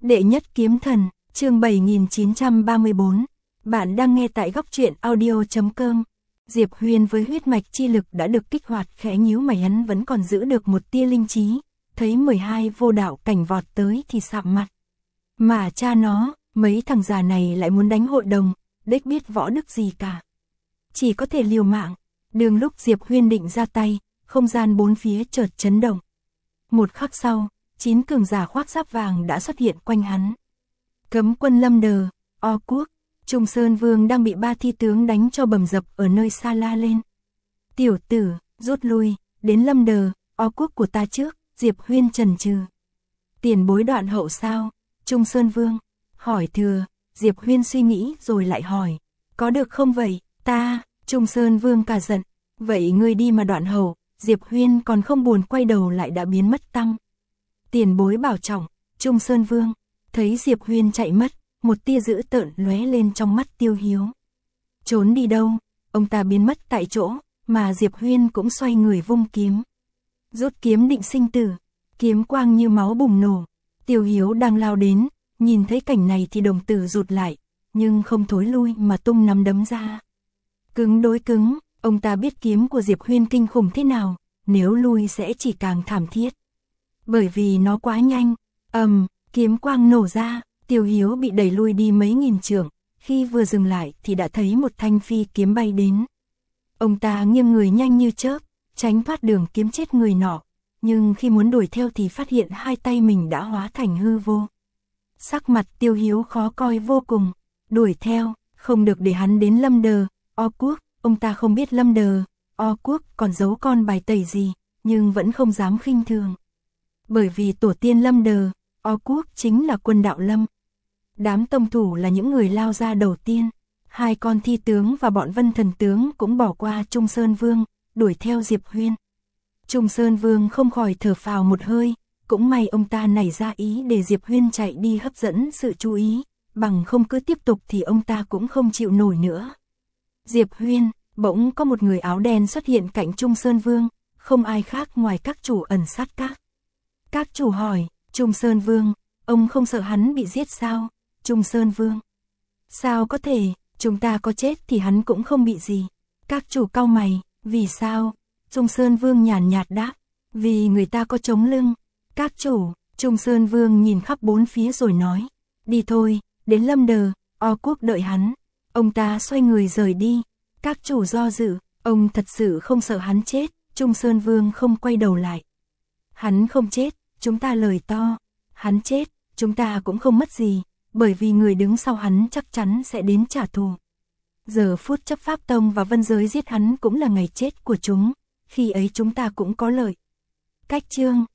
Đệ nhất kiếm thần, chương 7934. Bạn đang nghe tại góc truyện audio.com. Diệp Huyên với huyết mạch chi lực đã được kích hoạt, khẽ nhíu mày, hắn vẫn còn giữ được một tia linh trí, thấy 12 vô đạo cảnh vọt tới thì sạm mặt. Mà cha nó, mấy thằng già này lại muốn đánh hội đồng, đếch biết võ đức gì cả. Chỉ có thể liều mạng. Đường lúc Diệp Huyên định ra tay, không gian bốn phía chợt chấn động. Một khắc sau, 9 cường giả khoác giáp vàng đã xuất hiện quanh hắn. Cấm quân Lâm Đờ, O Quốc, Trung Sơn Vương đang bị 3 thi tướng đánh cho bầm dập ở nơi xa la lên. Tiểu tử, rút lui, đến Lâm Đờ, O Quốc của ta trước. Diệp Huyên chần chừ. Tiền bối đoạn hậu sao? Trung Sơn Vương hỏi thừa. Diệp Huyên suy nghĩ rồi lại hỏi, có được không vậy? Ta, Trung Sơn Vương cả giận. Vậy ngươi đi mà đoạn hậu. Diệp Huyên còn không buồn quay đầu lại đã biến mất tăm. Tiền bối bảo trọng. Trung Sơn Vương thấy Diệp Huyên chạy mất, một tia dữ tợn lóe lên trong mắt Tiêu Hiếu. Trốn đi đâu? Ông ta biến mất tại chỗ, mà Diệp Huyên cũng xoay người vung kiếm. Rút kiếm định sinh tử, kiếm quang như máu bùng nổ. Tiêu Hiếu đang lao đến, nhìn thấy cảnh này thì đồng tử rụt lại, nhưng không thối lui mà tung nắm đấm ra. Cứng đối cứng, ông ta biết kiếm của Diệp Huyên kinh khủng thế nào, nếu lui sẽ chỉ càng thảm thiết. Bởi vì nó quá nhanh, kiếm quang nổ ra, Tiêu Hiếu bị đẩy lui đi mấy nghìn trượng, khi vừa dừng lại thì đã thấy một thanh phi kiếm bay đến. Ông ta nghiêng người nhanh như chớp, tránh thoát đường kiếm chết người nọ, nhưng khi muốn đuổi theo thì phát hiện hai tay mình đã hóa thành hư vô. Sắc mặt Tiêu Hiếu khó coi vô cùng, đuổi theo, không được để hắn đến Lâm Đờ, O Quốc. Ông ta không biết Lâm Đờ, O Quốc còn giấu con bài tẩy gì, nhưng vẫn không dám khinh thường. Bởi vì tổ tiên Lâm Đờ, O Quốc chính là quân đạo Lâm. Đám tông thủ là những người lao ra đầu tiên. Hai con thi tướng và bọn Vân Thần tướng cũng bỏ qua Trung Sơn Vương, đuổi theo Diệp Huyên. Trung Sơn Vương không khỏi thở phào một hơi, cũng may ông ta nảy ra ý để Diệp Huyên chạy đi hấp dẫn sự chú ý, bằng không cứ tiếp tục thì ông ta cũng không chịu nổi nữa. Diệp Huyên, bỗng có một người áo đen xuất hiện cạnh Trung Sơn Vương, không ai khác ngoài các chủ ẩn sát các. Các chủ hỏi, Trung Sơn Vương, ông không sợ hắn bị giết sao? Trung Sơn Vương, sao có thể, chúng ta có chết thì hắn cũng không bị gì. Các chủ cau mày, vì sao? Trung Sơn Vương nhàn nhạt đáp, vì người ta có chống lưng. Các chủ, Trung Sơn Vương nhìn khắp bốn phía rồi nói, đi thôi, đến Lâm Đờ, O Quốc đợi hắn. Ông ta xoay người rời đi. Các chủ do dự, ông thật sự không sợ hắn chết. Trung Sơn Vương không quay đầu lại. Hắn không chết, chúng ta lời to. Hắn chết, chúng ta cũng không mất gì, bởi vì người đứng sau hắn chắc chắn sẽ đến trả thù. Giờ phút chấp pháp tông và vân giới giết hắn cũng là ngày chết của chúng, khi ấy chúng ta cũng có lợi. Cách chương